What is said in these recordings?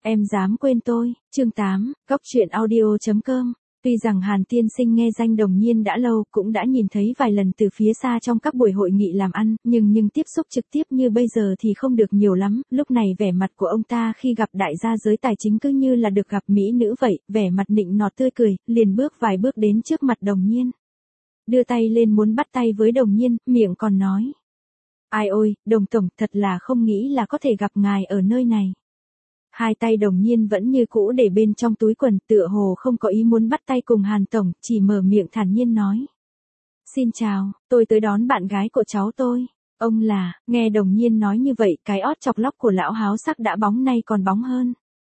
Em dám quên tôi, chương 8, góc truyện audio.com. Tuy rằng Hàn Tiên Sinh nghe danh Đồng Nhiên đã lâu, cũng đã nhìn thấy vài lần từ phía xa trong các buổi hội nghị làm ăn, nhưng tiếp xúc trực tiếp như bây giờ thì không được nhiều lắm. Lúc này vẻ mặt của ông ta khi gặp đại gia giới tài chính cứ như là được gặp mỹ nữ vậy, vẻ mặt nịnh nọt tươi cười, liền bước vài bước đến trước mặt Đồng Nhiên. Đưa tay lên muốn bắt tay với Đồng Nhiên, miệng còn nói: Ai ôi, Đồng Tổng, thật là không nghĩ là có thể gặp ngài ở nơi này. Hai tay Đồng Nhiên vẫn như cũ để bên trong túi quần, tựa hồ không có ý muốn bắt tay cùng Hàn Tổng, chỉ mở miệng thản nhiên nói: Xin chào, tôi tới đón bạn gái của cháu tôi. Ông là, nghe Đồng Nhiên nói như vậy, cái ót chọc lóc của lão háo sắc đã bóng nay còn bóng hơn.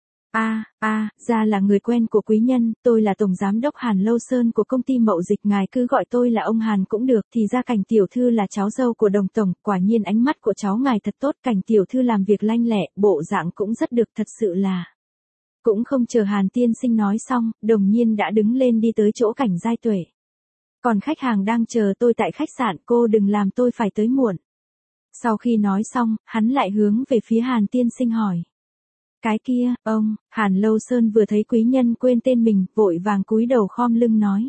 Ra là người quen của quý nhân, tôi là Tổng Giám đốc Hàn Lâu Sơn của công ty Mậu Dịch, ngài cứ gọi tôi là ông Hàn cũng được. Thì ra Cảnh tiểu thư là cháu dâu của Đồng Tổng, quả nhiên ánh mắt của cháu ngài thật tốt. Cảnh tiểu thư làm việc lanh lẹ, bộ dạng cũng rất được, thật sự là. Cũng không chờ Hàn Tiên Sinh nói xong, Đồng Nhiên đã đứng lên đi tới chỗ Cảnh Giai Tuệ. Còn khách hàng đang chờ tôi tại khách sạn, cô đừng làm tôi phải tới muộn. Sau khi nói xong, hắn lại hướng về phía Hàn Tiên Sinh hỏi: Cái kia, ông? Hàn Lâu Sơn vừa thấy quý nhân quên tên mình, vội vàng cúi đầu khom lưng nói: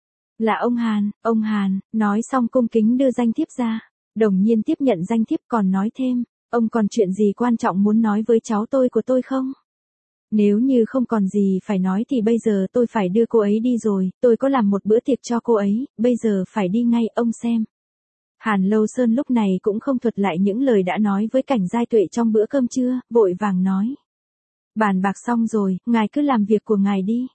Là ông Hàn, nói xong cung kính đưa danh thiếp ra. Đồng Nhiên tiếp nhận danh thiếp còn nói thêm: Ông còn chuyện gì quan trọng muốn nói với cháu tôi của tôi không? Nếu như không còn gì phải nói thì bây giờ tôi phải đưa cô ấy đi rồi, tôi có làm một bữa tiệc cho cô ấy, bây giờ phải đi ngay, ông xem. Hàn Lâu Sơn lúc này cũng không thuật lại những lời đã nói với Cảnh Giai Tuệ trong bữa cơm trưa, vội vàng nói: Bàn bạc xong rồi, ngài cứ làm việc của ngài đi.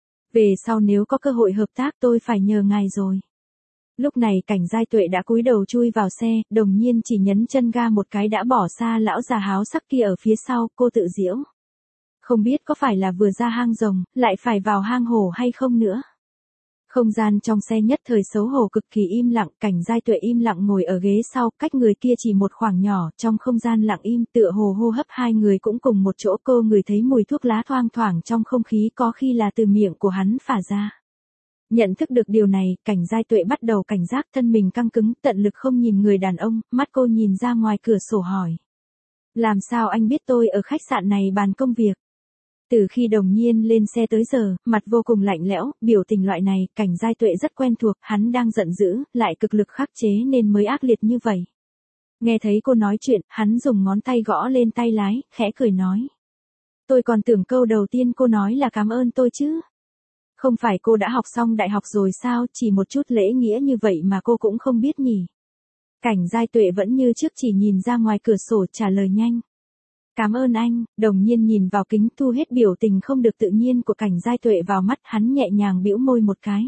Về sau nếu có cơ hội hợp tác tôi phải nhờ ngài rồi. Lúc này Cảnh Giai Tuệ đã cúi đầu chui vào xe, Đồng Nhiên chỉ nhấn chân ga một cái đã bỏ xa lão già háo sắc kia ở phía sau, cô tự giễu: Không biết có phải là vừa ra hang rồng, lại phải vào hang hổ hay không nữa. Không gian trong xe nhất thời xấu hổ cực kỳ im lặng, Cảnh Giai Tuệ im lặng ngồi ở ghế sau, cách người kia chỉ một khoảng nhỏ, trong không gian lặng im, tựa hồ hô hấp hai người cũng cùng một chỗ, cô ngửi thấy mùi thuốc lá thoang thoảng trong không khí, có khi là từ miệng của hắn phả ra. Nhận thức được điều này, Cảnh Giai Tuệ bắt đầu cảnh giác, thân mình căng cứng, tận lực không nhìn người đàn ông, mắt cô nhìn ra ngoài cửa sổ hỏi: Làm sao anh biết tôi ở khách sạn này bàn công việc? Từ khi Đồng Nhiên lên xe tới giờ, mặt vô cùng lạnh lẽo, biểu tình loại này, Cảnh Giai Tuệ rất quen thuộc, hắn đang giận dữ, lại cực lực khắc chế nên mới ác liệt như vậy. Nghe thấy cô nói chuyện, hắn dùng ngón tay gõ lên tay lái, khẽ cười nói: Tôi còn tưởng câu đầu tiên cô nói là cảm ơn tôi chứ. Không phải cô đã học xong đại học rồi sao, chỉ một chút lễ nghĩa như vậy mà cô cũng không biết nhỉ? Cảnh Giai Tuệ vẫn như trước chỉ nhìn ra ngoài cửa sổ trả lời nhanh: Cảm ơn anh. Đồng Nhiên nhìn vào kính, thu hết biểu tình không được tự nhiên của Cảnh Giai Tuệ vào mắt, hắn nhẹ nhàng bĩu môi một cái.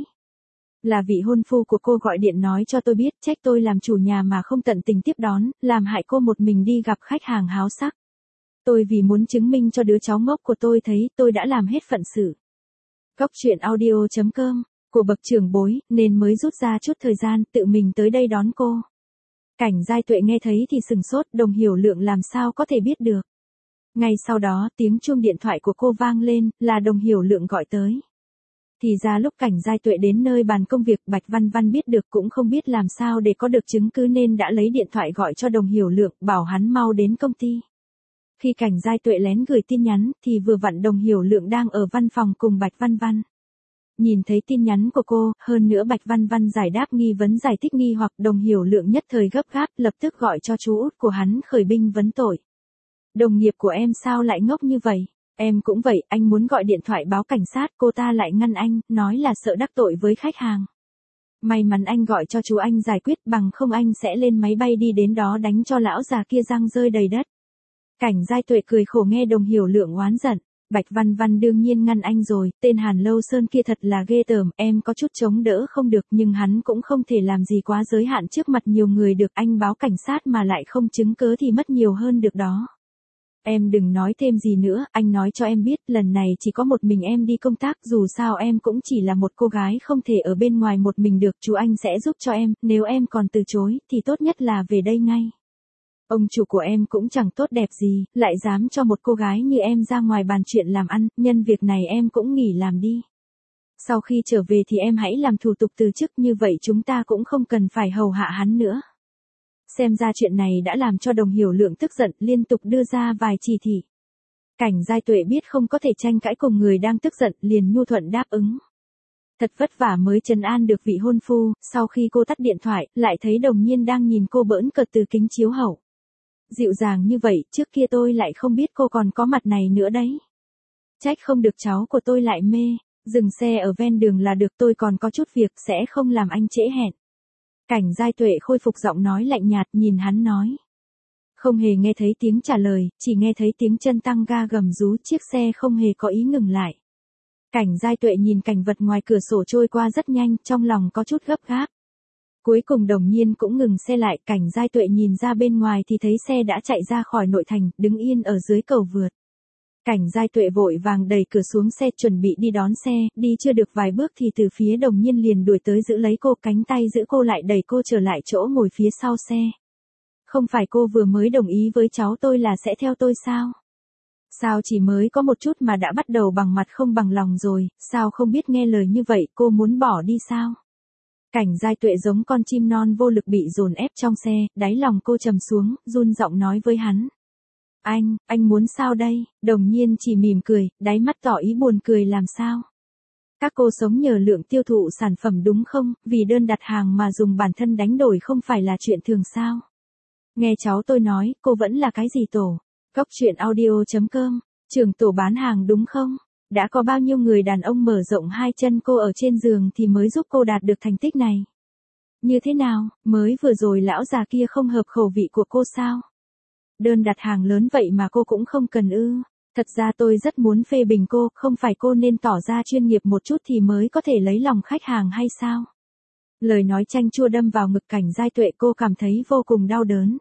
Là vị hôn phu của cô gọi điện nói cho tôi biết, trách tôi làm chủ nhà mà không tận tình tiếp đón, làm hại cô một mình đi gặp khách hàng háo sắc. Tôi vì muốn chứng minh cho đứa cháu ngốc của tôi thấy, tôi đã làm hết phận sự. Góc truyện audio.com, của bậc trưởng bối, nên mới rút ra chút thời gian, tự mình tới đây đón cô. Cảnh Giai Tuệ nghe thấy thì sừng sốt, Đồng Hiểu Lượng làm sao có thể biết được. Ngay sau đó, tiếng chuông điện thoại của cô vang lên, là Đồng Hiểu Lượng gọi tới. Thì ra lúc Cảnh Giai Tuệ đến nơi bàn công việc, Bạch Văn Văn biết được cũng không biết làm sao để có được chứng cứ nên đã lấy điện thoại gọi cho Đồng Hiểu Lượng, bảo hắn mau đến công ty. Khi Cảnh Giai Tuệ lén gửi tin nhắn, thì vừa vặn Đồng Hiểu Lượng đang ở văn phòng cùng Bạch Văn Văn. Nhìn thấy tin nhắn của cô, hơn nữa Bạch Văn Văn giải đáp nghi vấn giải thích nghi hoặc, Đồng Hiểu Lượng nhất thời gấp gáp, lập tức gọi cho chú út của hắn khởi binh vấn tội. Đồng nghiệp của em sao lại ngốc như vậy? Em cũng vậy, anh muốn gọi điện thoại báo cảnh sát, cô ta lại ngăn anh, nói là sợ đắc tội với khách hàng. May mắn anh gọi cho chú anh giải quyết, bằng không anh sẽ lên máy bay đi đến đó đánh cho lão già kia răng rơi đầy đất. Cảnh Giai Tuệ cười khổ nghe Đồng Hiểu Lượng oán giận. Bạch Văn Văn đương nhiên ngăn anh rồi, tên Hàn Lâu Sơn kia thật là ghê tởm, em có chút chống đỡ không được nhưng hắn cũng không thể làm gì quá giới hạn trước mặt nhiều người được, anh báo cảnh sát mà lại không chứng cớ thì mất nhiều hơn được đó. Em đừng nói thêm gì nữa, anh nói cho em biết, lần này chỉ có một mình em đi công tác, dù sao em cũng chỉ là một cô gái không thể ở bên ngoài một mình được, chú anh sẽ giúp cho em, nếu em còn từ chối, thì tốt nhất là về đây ngay. Ông chủ của em cũng chẳng tốt đẹp gì, lại dám cho một cô gái như em ra ngoài bàn chuyện làm ăn, nhân việc này em cũng nghỉ làm đi. Sau khi trở về thì em hãy làm thủ tục từ chức, như vậy chúng ta cũng không cần phải hầu hạ hắn nữa. Xem ra chuyện này đã làm cho Đồng Hiểu Lượng tức giận, liên tục đưa ra vài chỉ thị. Cảnh Giai Tuệ biết không có thể tranh cãi cùng người đang tức giận, liền nhu thuận đáp ứng. Thật vất vả mới trấn an được vị hôn phu, sau khi cô tắt điện thoại, lại thấy Đồng Nhiên đang nhìn cô bỡn cợt từ kính chiếu hậu. Dịu dàng như vậy, trước kia tôi lại không biết cô còn có mặt này nữa đấy. Trách không được cháu của tôi lại mê, dừng xe ở ven đường là được, tôi còn có chút việc sẽ không làm anh trễ hẹn. Cảnh Giai Tuệ khôi phục giọng nói lạnh nhạt, nhìn hắn nói. Không hề nghe thấy tiếng trả lời, chỉ nghe thấy tiếng chân tăng ga gầm rú, chiếc xe không hề có ý ngừng lại. Cảnh Giai Tuệ nhìn cảnh vật ngoài cửa sổ trôi qua rất nhanh, trong lòng có chút gấp gáp. Cuối cùng Đồng Nhiên cũng ngừng xe lại, Cảnh Giai Tuệ nhìn ra bên ngoài thì thấy xe đã chạy ra khỏi nội thành, đứng yên ở dưới cầu vượt. Cảnh Giai Tuệ vội vàng đẩy cửa xuống xe chuẩn bị đi đón xe, đi chưa được vài bước thì từ phía Đồng Nhiên liền đuổi tới giữ lấy cô, cánh tay giữ cô lại đẩy cô trở lại chỗ ngồi phía sau xe. Không phải cô vừa mới đồng ý với cháu tôi là sẽ theo tôi sao? Sao chỉ mới có một chút mà đã bắt đầu bằng mặt không bằng lòng rồi, sao không biết nghe lời như vậy, cô muốn bỏ đi sao? Cảnh Giai Tuệ giống con chim non vô lực bị dồn ép trong xe, đáy lòng cô trầm xuống, run giọng nói với hắn. Anh muốn sao đây? Đồng Nhiên chỉ mỉm cười, đáy mắt tỏ ý buồn cười làm sao? Các cô sống nhờ lượng tiêu thụ sản phẩm đúng không, vì đơn đặt hàng mà dùng bản thân đánh đổi không phải là chuyện thường sao? Nghe cháu tôi nói, cô vẫn là cái gì tổ? Góc truyện audio.com, trưởng tổ bán hàng đúng không? Đã có bao nhiêu người đàn ông mở rộng hai chân cô ở trên giường thì mới giúp cô đạt được thành tích này? Như thế nào, mới vừa rồi lão già kia không hợp khẩu vị của cô sao? Đơn đặt hàng lớn vậy mà cô cũng không cần ư? Thật ra tôi rất muốn phê bình cô, không phải cô nên tỏ ra chuyên nghiệp một chút thì mới có thể lấy lòng khách hàng hay sao? Lời nói chanh chua đâm vào ngực Cảnh Giai Tuệ, cô cảm thấy vô cùng đau đớn.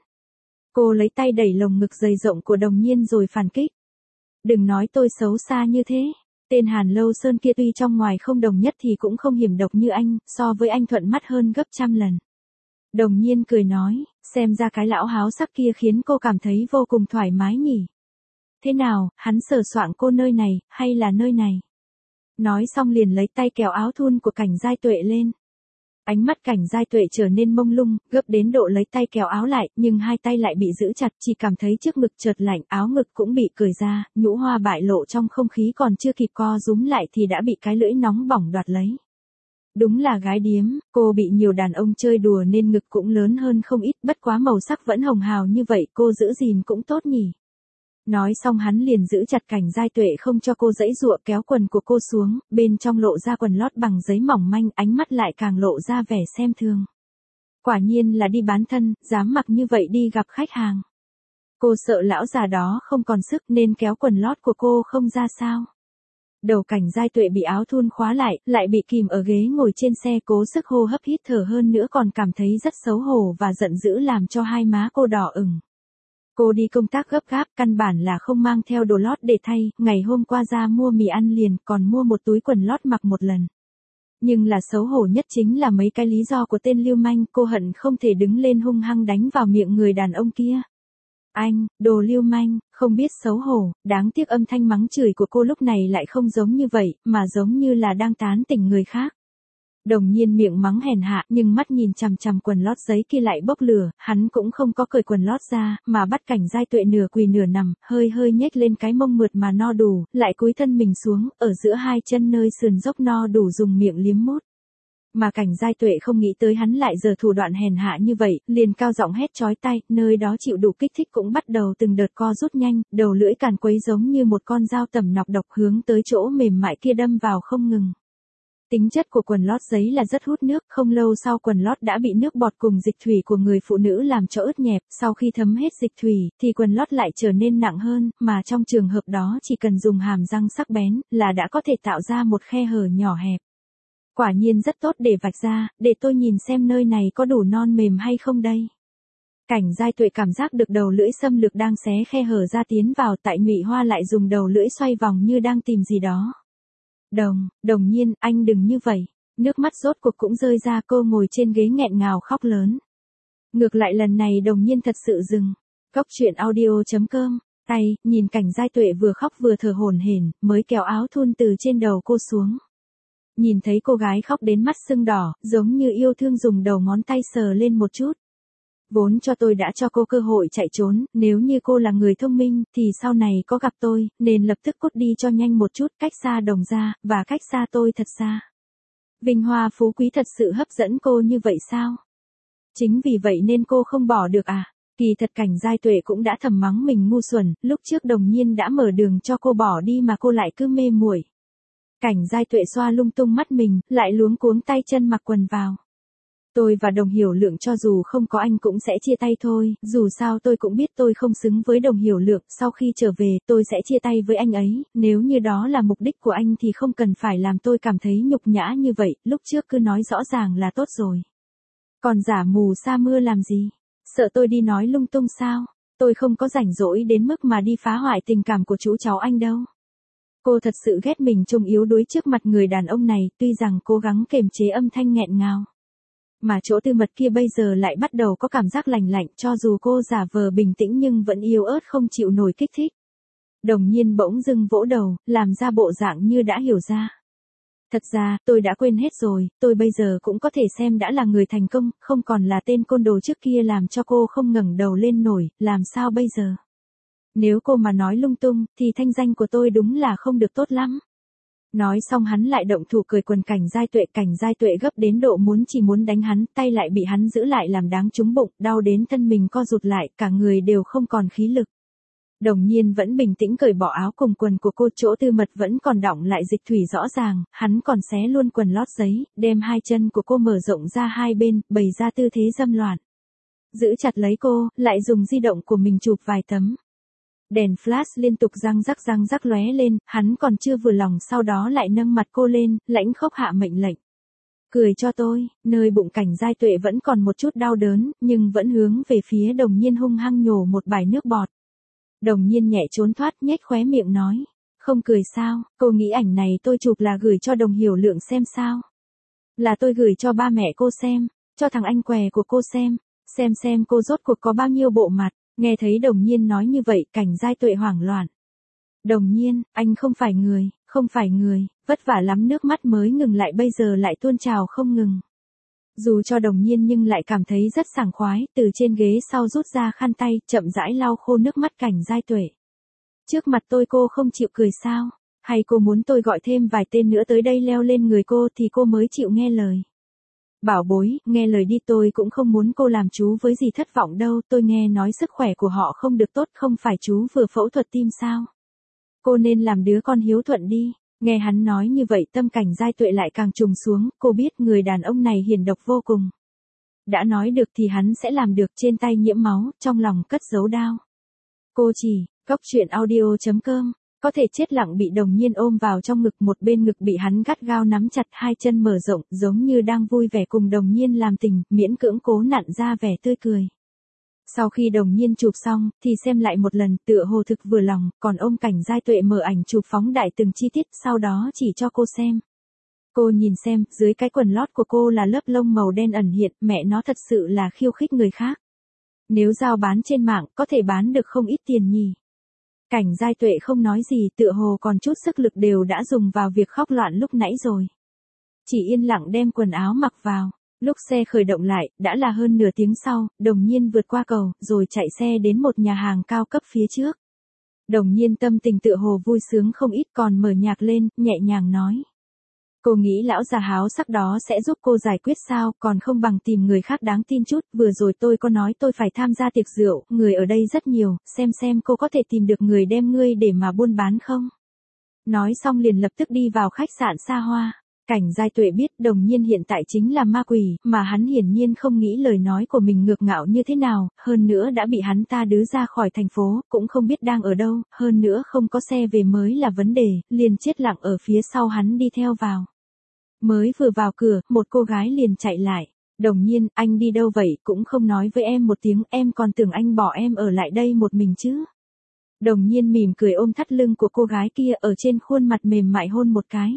Cô lấy tay đẩy lồng ngực dày rộng của Đồng Nhiên rồi phản kích. Đừng nói tôi xấu xa như thế. Tên Hàn Lâu Sơn kia tuy trong ngoài không đồng nhất thì cũng không hiểm độc như anh, so với anh thuận mắt hơn gấp trăm lần. Đồng Nhiên cười nói, xem ra cái lão háo sắc kia khiến cô cảm thấy vô cùng thoải mái nhỉ. Thế nào, hắn sờ soạng cô nơi này, hay là nơi này? Nói xong liền lấy tay kéo áo thun của Cảnh Giai Tuệ lên. Ánh mắt Cảnh Giai Tuệ trở nên mông lung, gấp đến độ lấy tay kéo áo lại, nhưng hai tay lại bị giữ chặt, chỉ cảm thấy trước ngực chợt lạnh, áo ngực cũng bị cởi ra, nhũ hoa bại lộ trong không khí còn chưa kịp co rúm lại thì đã bị cái lưỡi nóng bỏng đoạt lấy. Đúng là gái điếm, cô bị nhiều đàn ông chơi đùa nên ngực cũng lớn hơn không ít, bất quá màu sắc vẫn hồng hào như vậy, cô giữ gìn cũng tốt nhỉ. Nói xong hắn liền giữ chặt Cảnh Giai Tuệ không cho cô giãy giụa, kéo quần của cô xuống, bên trong lộ ra quần lót bằng giấy mỏng manh, ánh mắt lại càng lộ ra vẻ xem thường. Quả nhiên là đi bán thân, dám mặc như vậy đi gặp khách hàng. Cô sợ lão già đó không còn sức nên kéo quần lót của cô không ra sao. Đầu Cảnh Giai Tuệ bị áo thun khóa lại bị kìm ở ghế ngồi trên xe, cố sức hô hấp hít thở, hơn nữa còn cảm thấy rất xấu hổ và giận dữ làm cho hai má cô đỏ ửng. Cô đi công tác gấp gáp, căn bản là không mang theo đồ lót để thay, ngày hôm qua ra mua mì ăn liền, còn mua một túi quần lót mặc một lần. Nhưng là xấu hổ nhất chính là mấy cái lý do của tên lưu manh, cô hận không thể đứng lên hung hăng đánh vào miệng người đàn ông kia. Anh, đồ lưu manh, không biết xấu hổ, đáng tiếc âm thanh mắng chửi của cô lúc này lại không giống như vậy, mà giống như là đang tán tỉnh người khác. Đồng Nhiên miệng mắng hèn hạ, nhưng mắt nhìn chằm chằm quần lót giấy kia lại bốc lửa, hắn cũng không có cởi quần lót ra, mà bắt Cảnh Giai Tuệ nửa quỳ nửa nằm, hơi nhếch lên cái mông mượt mà no đủ, lại cúi thân mình xuống, ở giữa hai chân nơi sườn dốc no đủ dùng miệng liếm mút. Mà Cảnh Giai Tuệ không nghĩ tới hắn lại giở thủ đoạn hèn hạ như vậy, liền cao giọng hét chói tai, nơi đó chịu đủ kích thích cũng bắt đầu từng đợt co rút nhanh, đầu lưỡi càn quấy giống như một con dao tẩm nọc độc hướng tới chỗ mềm mại kia đâm vào không ngừng. Tính chất của quần lót giấy là rất hút nước, không lâu sau quần lót đã bị nước bọt cùng dịch thủy của người phụ nữ làm cho ướt nhẹp, sau khi thấm hết dịch thủy, thì quần lót lại trở nên nặng hơn, mà trong trường hợp đó chỉ cần dùng hàm răng sắc bén, là đã có thể tạo ra một khe hở nhỏ hẹp. Quả nhiên rất tốt để vạch ra, để tôi nhìn xem nơi này có đủ non mềm hay không đây. Cảnh Giai Tuệ cảm giác được đầu lưỡi xâm lược đang xé khe hở ra tiến vào, tại Ngụy Hoa lại dùng đầu lưỡi xoay vòng như đang tìm gì đó. Đồng Nhiên, anh đừng như vậy. Nước mắt rốt cuộc cũng rơi ra, cô ngồi trên ghế nghẹn ngào khóc lớn. Ngược lại lần này Đồng Nhiên thật sự dừng. Góc truyện audio.com, tay, nhìn Cảnh Giai Tuệ vừa khóc vừa thở hổn hển, mới kéo áo thun từ trên đầu cô xuống. Nhìn thấy cô gái khóc đến mắt sưng đỏ, giống như yêu thương dùng đầu ngón tay sờ lên một chút. Vốn cho tôi đã cho cô cơ hội chạy trốn, nếu như cô là người thông minh, thì sau này có gặp tôi, nên lập tức cút đi cho nhanh một chút, cách xa Đồng gia, và cách xa tôi thật xa. Vinh hoa phú quý thật sự hấp dẫn cô như vậy sao? Chính vì vậy nên cô không bỏ được à? Kỳ thật Cảnh Giai Tuệ cũng đã thầm mắng mình ngu xuẩn, lúc trước Đồng Nhiên đã mở đường cho cô bỏ đi mà cô lại cứ mê muội. Cảnh Giai Tuệ xoa lung tung mắt mình, lại luống cuống tay chân mặc quần vào. Tôi và Đồng Hiểu Lượng cho dù không có anh cũng sẽ chia tay thôi, dù sao tôi cũng biết tôi không xứng với Đồng Hiểu Lượng, sau khi trở về tôi sẽ chia tay với anh ấy, nếu như đó là mục đích của anh thì không cần phải làm tôi cảm thấy nhục nhã như vậy, lúc trước cứ nói rõ ràng là tốt rồi. Còn giả mù sa mưa làm gì? Sợ tôi đi nói lung tung sao? Tôi không có rảnh rỗi đến mức mà đi phá hoại tình cảm của chú cháu anh đâu. Cô thật sự ghét mình trông yếu đuối trước mặt người đàn ông này, tuy rằng cố gắng kiềm chế âm thanh nghẹn ngào. Mà chỗ Tư Mật kia bây giờ lại bắt đầu có cảm giác lành lạnh, cho dù cô giả vờ bình tĩnh nhưng vẫn yếu ớt không chịu nổi kích thích. Đồng Nhiên bỗng dưng vỗ đầu, làm ra bộ dạng như đã hiểu ra. Thật ra, tôi đã quên hết rồi, tôi bây giờ cũng có thể xem đã là người thành công, không còn là tên côn đồ trước kia làm cho cô không ngẩng đầu lên nổi, làm sao bây giờ? Nếu cô mà nói lung tung, thì thanh danh của tôi đúng là không được tốt lắm. Nói xong hắn lại động thủ cười quần Cảnh Giai Tuệ gấp đến độ chỉ muốn đánh hắn, tay lại bị hắn giữ lại làm đáng trúng bụng, đau đến thân mình co rụt lại, cả người đều không còn khí lực. Đồng Nhiên vẫn bình tĩnh cởi bỏ áo cùng quần của cô, chỗ Tư Mật vẫn còn đọng lại dịch thủy rõ ràng, hắn còn xé luôn quần lót giấy, đem hai chân của cô mở rộng ra hai bên, bày ra tư thế dâm loạn. Giữ chặt lấy cô, lại dùng di động của mình chụp vài tấm. Đèn flash liên tục răng rắc lóe lên, hắn còn chưa vừa lòng sau đó lại nâng mặt cô lên, lãnh khốc hạ mệnh lệnh. Cười cho tôi, nơi bụng Cảnh Giai Tuệ vẫn còn một chút đau đớn, nhưng vẫn hướng về phía Đồng Nhiên hung hăng nhổ một bãi nước bọt. Đồng Nhiên nhẹ trốn thoát nhếch khóe miệng nói. Không cười sao, cô nghĩ ảnh này tôi chụp là gửi cho Đồng Hiểu Lượng xem sao? Là tôi gửi cho ba mẹ cô xem, cho thằng anh què của cô xem cô rốt cuộc có bao nhiêu bộ mặt. Nghe thấy Đồng Nhiên nói như vậy, Cảnh Giai Tuệ hoảng loạn. Đồng Nhiên, anh không phải người, vất vả lắm, nước mắt mới ngừng lại bây giờ lại tuôn trào không ngừng. Dù cho Đồng Nhiên nhưng lại cảm thấy rất sảng khoái, từ trên ghế sau rút ra khăn tay, chậm rãi lau khô nước mắt Cảnh Giai Tuệ. Trước mặt tôi cô không chịu cười sao? Hay cô muốn tôi gọi thêm vài tên nữa tới đây leo lên người cô thì cô mới chịu nghe lời? Bảo bối, nghe lời đi, tôi cũng không muốn cô làm chú với gì thất vọng đâu, tôi nghe nói sức khỏe của họ không được tốt, không phải chú vừa phẫu thuật tim sao? Cô nên làm đứa con hiếu thuận đi. Nghe hắn nói như vậy tâm Cảnh Giai Tuệ lại càng trùng xuống, cô biết người đàn ông này hiền độc vô cùng. Đã nói được thì hắn sẽ làm được, trên tay nhiễm máu, trong lòng cất giấu đao. Cô chỉ, Cóc Truyện Audio.com, có thể chết lặng bị Đồng Nhiên ôm vào trong ngực, một bên ngực bị hắn gắt gao nắm chặt, hai chân mở rộng, giống như đang vui vẻ cùng Đồng Nhiên làm tình, miễn cưỡng cố nặn ra vẻ tươi cười. Sau khi Đồng Nhiên chụp xong, thì xem lại một lần, tựa hồ thực vừa lòng, còn ôm Cảnh Giai Tuệ mở ảnh chụp phóng đại từng chi tiết, sau đó chỉ cho cô xem. Cô nhìn xem, dưới cái quần lót của cô là lớp lông màu đen ẩn hiện, mẹ nó thật sự là khiêu khích người khác. Nếu giao bán trên mạng, có thể bán được không ít tiền nhỉ. Cảnh Giai Tuệ không nói gì, tựa hồ còn chút sức lực đều đã dùng vào việc khóc loạn lúc nãy rồi. Chỉ yên lặng đem quần áo mặc vào. Lúc xe khởi động lại, đã là hơn nửa tiếng sau, Đồng Nhiên vượt qua cầu, rồi chạy xe đến một nhà hàng cao cấp phía trước. Đồng Nhiên tâm tình tựa hồ vui sướng không ít, còn mở nhạc lên, nhẹ nhàng nói. Cô nghĩ lão già háo sắc đó sẽ giúp cô giải quyết sao, còn không bằng tìm người khác đáng tin chút, vừa rồi tôi có nói tôi phải tham gia tiệc rượu, người ở đây rất nhiều, xem cô có thể tìm được người đem ngươi để mà buôn bán không. Nói xong liền lập tức đi vào khách sạn xa hoa. Cảnh Giai Tuệ biết Đồng Nhiên hiện tại chính là ma quỷ, mà hắn hiển nhiên không nghĩ lời nói của mình ngược ngạo như thế nào, hơn nữa đã bị hắn ta đứ ra khỏi thành phố, cũng không biết đang ở đâu, hơn nữa không có xe về mới là vấn đề, liền chết lặng ở phía sau hắn đi theo vào. Mới vừa vào cửa, một cô gái liền chạy lại. Đồng Nhiên, anh đi đâu vậy, cũng không nói với em một tiếng, em còn tưởng anh bỏ em ở lại đây một mình chứ. Đồng Nhiên mỉm cười ôm thắt lưng của cô gái kia, ở trên khuôn mặt mềm mại hôn một cái.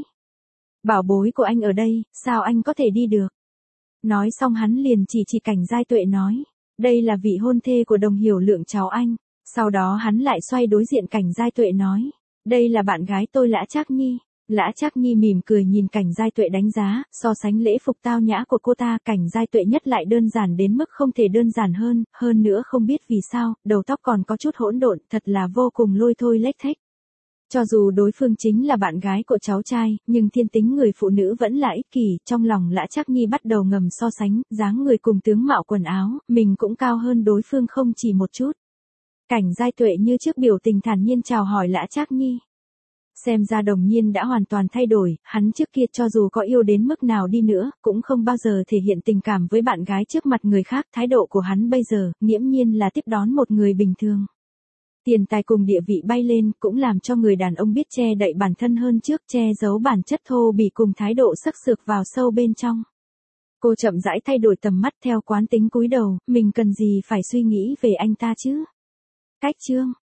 Bảo bối của anh ở đây, sao anh có thể đi được? Nói xong hắn liền chỉ Cảnh Giai Tuệ nói. Đây là vị hôn thê của Đồng Hiểu Lượng cháu anh. Sau đó hắn lại xoay đối diện Cảnh Giai Tuệ nói. Đây là bạn gái tôi Lã Trác Nhi. Lã Trác Nhi mỉm cười nhìn Cảnh Giai Tuệ đánh giá, so sánh lễ phục tao nhã của cô ta, Cảnh Giai Tuệ nhất lại đơn giản đến mức không thể đơn giản hơn nữa không biết vì sao, đầu tóc còn có chút hỗn độn, thật là vô cùng lôi thôi lếch thếch. Cho dù đối phương chính là bạn gái của cháu trai, nhưng thiên tính người phụ nữ vẫn là ích kỷ, trong lòng Lã Trác Nhi bắt đầu ngầm so sánh, dáng người cùng tướng mạo quần áo, mình cũng cao hơn đối phương không chỉ một chút. Cảnh Giai Tuệ như trước biểu tình thản nhiên chào hỏi Lã Trác Nhi. Xem ra Đồng Nhiên đã hoàn toàn thay đổi, hắn trước kia cho dù có yêu đến mức nào đi nữa, cũng không bao giờ thể hiện tình cảm với bạn gái trước mặt người khác, thái độ của hắn bây giờ, nghiễm nhiên là tiếp đón một người bình thường. Tiền tài cùng địa vị bay lên, cũng làm cho người đàn ông biết che đậy bản thân hơn trước, che giấu bản chất thô bỉ cùng thái độ sắc sược vào sâu bên trong. Cô chậm rãi thay đổi tầm mắt theo quán tính cúi đầu, mình cần gì phải suy nghĩ về anh ta chứ? Cách chương